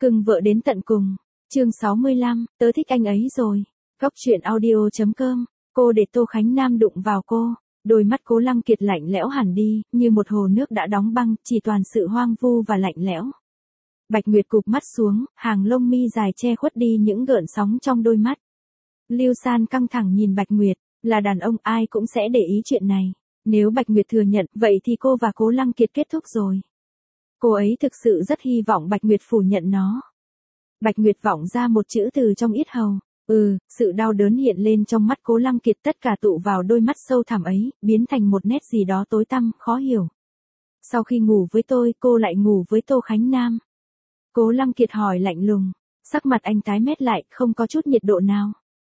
Cưng vợ đến tận cùng. Chương 65, tớ thích anh ấy rồi. Góc truyện audio.com. Cô để Tô Khánh Nam đụng vào cô. Đôi mắt Cố Lăng Kiệt lạnh lẽo hẳn đi, như một hồ nước đã đóng băng, chỉ toàn sự hoang vu và lạnh lẽo. Bạch Nguyệt cụp mắt xuống, hàng lông mi dài che khuất đi những gợn sóng trong đôi mắt. Lưu San căng thẳng nhìn Bạch Nguyệt, là đàn ông ai cũng sẽ để ý chuyện này. Nếu Bạch Nguyệt thừa nhận, vậy thì cô và Cố Lăng Kiệt kết thúc rồi. Cô ấy thực sự rất hy vọng Bạch Nguyệt phủ nhận nó. Bạch Nguyệt vọng ra một chữ từ trong yết hầu. Sự đau đớn hiện lên trong mắt Cố Lăng Kiệt, tất cả tụ vào đôi mắt sâu thẳm ấy, biến thành một nét gì đó tối tăm, khó hiểu. Sau khi ngủ với tôi, cô lại ngủ với Tô Khánh Nam. Cố Lăng Kiệt hỏi lạnh lùng. Sắc mặt anh tái mét lại, không có chút nhiệt độ nào.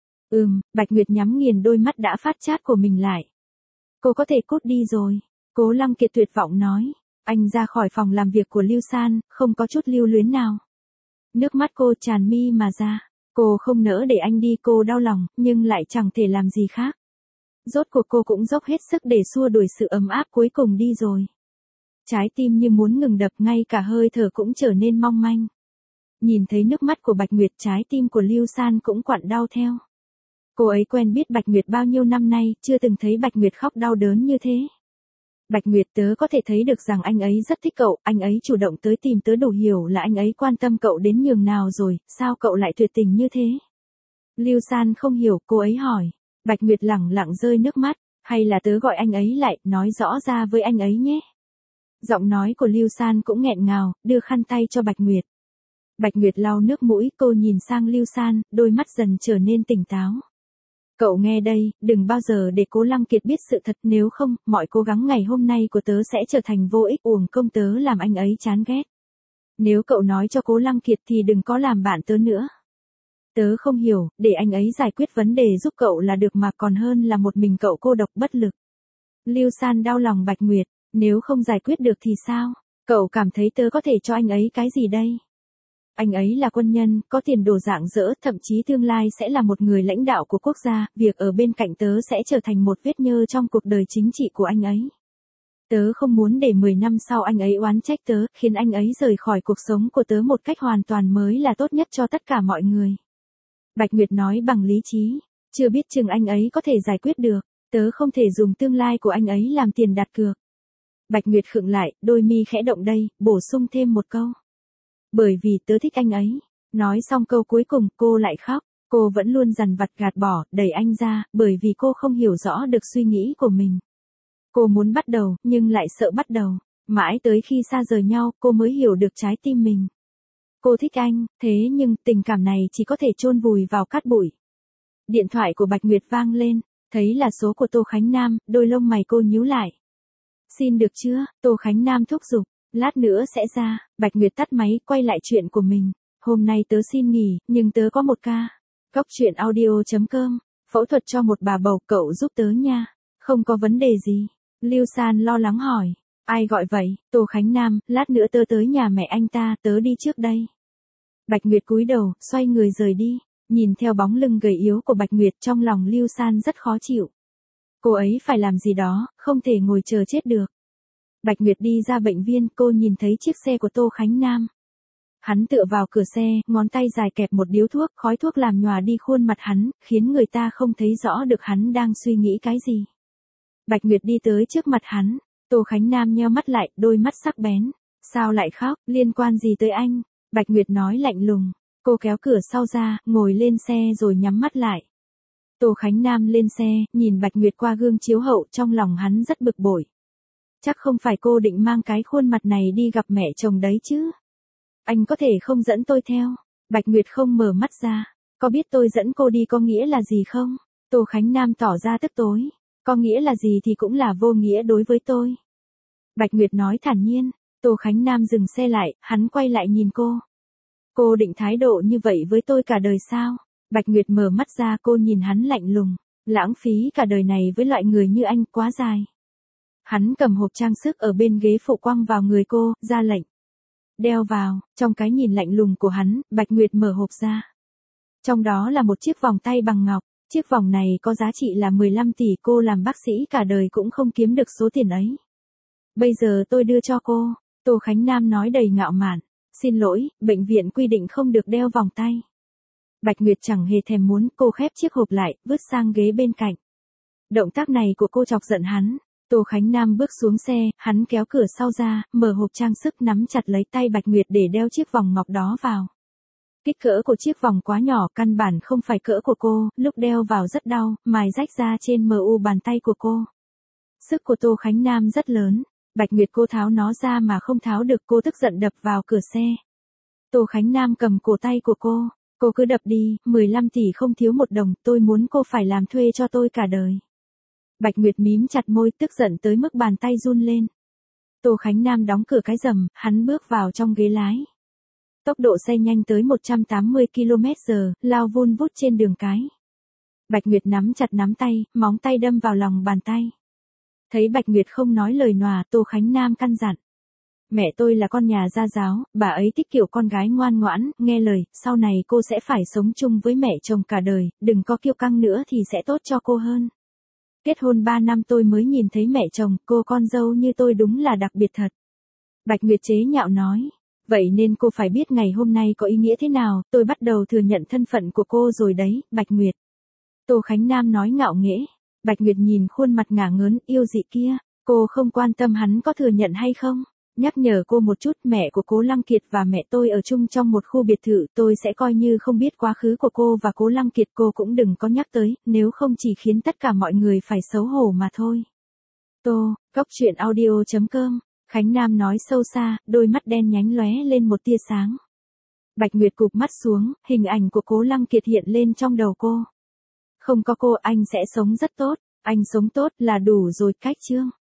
Bạch Nguyệt nhắm nghiền đôi mắt đã phát chát của mình lại. Cô có thể cút đi rồi. Cố Lăng Kiệt tuyệt vọng nói. Anh ra khỏi phòng làm việc của Lưu San, không có chút lưu luyến nào. Nước mắt cô tràn mi mà ra. Cô không nỡ để anh đi, cô đau lòng, nhưng lại chẳng thể làm gì khác. Rốt cuộc cô cũng dốc hết sức để xua đuổi sự ấm áp cuối cùng đi rồi. Trái tim như muốn ngừng đập, ngay cả hơi thở cũng trở nên mong manh. Nhìn thấy nước mắt của Bạch Nguyệt, trái tim của Lưu San cũng quặn đau theo. Cô ấy quen biết Bạch Nguyệt bao nhiêu năm nay, chưa từng thấy Bạch Nguyệt khóc đau đớn như thế. Bạch Nguyệt, tớ có thể thấy được rằng anh ấy rất thích cậu, anh ấy chủ động tới tìm tớ, đủ hiểu là anh ấy quan tâm cậu đến nhường nào rồi, sao cậu lại tuyệt tình như thế? Lưu San không hiểu, cô ấy hỏi. Bạch Nguyệt lẳng lặng rơi nước mắt, hay là tớ gọi anh ấy lại, nói rõ ra với anh ấy nhé. Giọng nói của Lưu San cũng nghẹn ngào, đưa khăn tay cho Bạch Nguyệt. Bạch Nguyệt lau nước mũi, cô nhìn sang Lưu San, đôi mắt dần trở nên tỉnh táo. Cậu nghe đây, đừng bao giờ để Cố Lăng Kiệt biết sự thật, nếu không, mọi cố gắng ngày hôm nay của tớ sẽ trở thành vô ích, uổng công tớ làm anh ấy chán ghét. Nếu cậu nói cho Cố Lăng Kiệt thì đừng có làm bạn tớ nữa. Tớ không hiểu, để anh ấy giải quyết vấn đề giúp cậu là được mà, còn hơn là một mình cậu cô độc bất lực. Lưu San đau lòng Bạch Nguyệt, nếu không giải quyết được thì sao? Cậu cảm thấy tớ có thể cho anh ấy cái gì đây? Anh ấy là quân nhân, có tiền đồ rạng rỡ, thậm chí tương lai sẽ là một người lãnh đạo của quốc gia, việc ở bên cạnh tớ sẽ trở thành một vết nhơ trong cuộc đời chính trị của anh ấy. Tớ không muốn để 10 năm sau anh ấy oán trách tớ, khiến anh ấy rời khỏi cuộc sống của tớ một cách hoàn toàn mới là tốt nhất cho tất cả mọi người. Bạch Nguyệt nói bằng lý trí, chưa biết chừng anh ấy có thể giải quyết được, tớ không thể dùng tương lai của anh ấy làm tiền đặt cược. Bạch Nguyệt khựng lại, đôi mi khẽ động đây, bổ sung thêm một câu. Bởi vì tớ thích anh ấy. Nói xong câu cuối cùng, cô lại khóc. Cô vẫn luôn dằn vặt gạt bỏ, đẩy anh ra, bởi vì cô không hiểu rõ được suy nghĩ của mình. Cô muốn bắt đầu, nhưng lại sợ bắt đầu. Mãi tới khi xa rời nhau, cô mới hiểu được trái tim mình. Cô thích anh, thế nhưng tình cảm này chỉ có thể chôn vùi vào cát bụi. Điện thoại của Bạch Nguyệt vang lên, thấy là số của Tô Khánh Nam, đôi lông mày cô nhíu lại. Xin được chưa? Tô Khánh Nam thúc giục. Lát nữa sẽ ra. Bạch Nguyệt tắt máy, quay lại chuyện của mình. Hôm nay tớ xin nghỉ, nhưng tớ có một ca. Góc truyện audio.com. Phẫu thuật cho một bà bầu, cậu giúp tớ nha. Không có vấn đề gì. Lưu San lo lắng hỏi. Ai gọi vậy? Tô Khánh Nam, lát nữa tớ tới nhà mẹ anh ta, tớ đi trước đây. Bạch Nguyệt cúi đầu, xoay người rời đi. Nhìn theo bóng lưng gầy yếu của Bạch Nguyệt, trong lòng Lưu San rất khó chịu. Cô ấy phải làm gì đó, không thể ngồi chờ chết được. Bạch Nguyệt đi ra bệnh viện, cô nhìn thấy chiếc xe của Tô Khánh Nam. Hắn tựa vào cửa xe, ngón tay dài kẹp một điếu thuốc, khói thuốc làm nhòa đi khuôn mặt hắn, khiến người ta không thấy rõ được hắn đang suy nghĩ cái gì. Bạch Nguyệt đi tới trước mặt hắn, Tô Khánh Nam nheo mắt lại, đôi mắt sắc bén. Sao lại khóc, liên quan gì tới anh? Bạch Nguyệt nói lạnh lùng. Cô kéo cửa sau ra, ngồi lên xe rồi nhắm mắt lại. Tô Khánh Nam lên xe, nhìn Bạch Nguyệt qua gương chiếu hậu, trong lòng hắn rất bực bội. Chắc không phải cô định mang cái khuôn mặt này đi gặp mẹ chồng đấy chứ? Anh có thể không dẫn tôi theo? Bạch Nguyệt không mở mắt ra. Có biết tôi dẫn cô đi có nghĩa là gì không? Tô Khánh Nam tỏ ra tức tối. Có nghĩa là gì thì cũng là vô nghĩa đối với tôi. Bạch Nguyệt nói thản nhiên. Tô Khánh Nam dừng xe lại, hắn quay lại nhìn cô. Cô định thái độ như vậy với tôi cả đời sao? Bạch Nguyệt mở mắt ra, cô nhìn hắn lạnh lùng. Lãng phí cả đời này với loại người như anh quá dài. Hắn cầm hộp trang sức ở bên ghế phụ quăng vào người cô, ra lệnh. Đeo vào, trong cái nhìn lạnh lùng của hắn, Bạch Nguyệt mở hộp ra. Trong đó là một chiếc vòng tay bằng ngọc, chiếc vòng này có giá trị là 15 tỷ, cô làm bác sĩ cả đời cũng không kiếm được số tiền ấy. Bây giờ tôi đưa cho cô, Tô Khánh Nam nói đầy ngạo mạn. Xin lỗi, bệnh viện quy định không được đeo vòng tay. Bạch Nguyệt chẳng hề thèm muốn, cô khép chiếc hộp lại, vứt sang ghế bên cạnh. Động tác này của cô chọc giận hắn. Tô Khánh Nam bước xuống xe, hắn kéo cửa sau ra, mở hộp trang sức nắm chặt lấy tay Bạch Nguyệt để đeo chiếc vòng ngọc đó vào. Kích cỡ của chiếc vòng quá nhỏ, căn bản không phải cỡ của cô, lúc đeo vào rất đau, mài rách ra trên mu bàn tay của cô. Sức của Tô Khánh Nam rất lớn, Bạch Nguyệt cô tháo nó ra mà không tháo được, cô tức giận đập vào cửa xe. Tô Khánh Nam cầm cổ tay của cô cứ đập đi, 15 tỷ không thiếu một đồng, tôi muốn cô phải làm thuê cho tôi cả đời. Bạch Nguyệt mím chặt môi, tức giận tới mức bàn tay run lên. Tô Khánh Nam đóng cửa cái rầm, hắn bước vào trong ghế lái. Tốc độ xe nhanh tới 180 km/h, lao vun vút trên đường cái. Bạch Nguyệt nắm chặt nắm tay, móng tay đâm vào lòng bàn tay. Thấy Bạch Nguyệt không nói lời nòa, Tô Khánh Nam căn dặn. Mẹ tôi là con nhà gia giáo, bà ấy thích kiểu con gái ngoan ngoãn, nghe lời, sau này cô sẽ phải sống chung với mẹ chồng cả đời, đừng có kiêu căng nữa thì sẽ tốt cho cô hơn. Kết hôn 3 năm tôi mới nhìn thấy mẹ chồng, cô con dâu như tôi đúng là đặc biệt thật. Bạch Nguyệt chế nhạo nói. Vậy nên cô phải biết ngày hôm nay có ý nghĩa thế nào, tôi bắt đầu thừa nhận thân phận của cô rồi đấy, Bạch Nguyệt. Tô Khánh Nam nói ngạo nghễ. Bạch Nguyệt nhìn khuôn mặt ngả ngớn yêu dị kia, cô không quan tâm hắn có thừa nhận hay không. Nhắc nhở cô một chút, mẹ của Cố Lăng Kiệt và mẹ tôi ở chung trong một khu biệt thự, tôi sẽ coi như không biết quá khứ của cô và Cố Lăng Kiệt, cô cũng đừng có nhắc tới, nếu không chỉ khiến tất cả mọi người phải xấu hổ mà thôi. Góc truyện audio.com, Khánh Nam nói sâu xa, đôi mắt đen nhánh lóe lên một tia sáng. Bạch Nguyệt cụp mắt xuống, hình ảnh của Cố Lăng Kiệt hiện lên trong đầu cô. Không có cô anh sẽ sống rất tốt, anh sống tốt là đủ rồi, cách chương.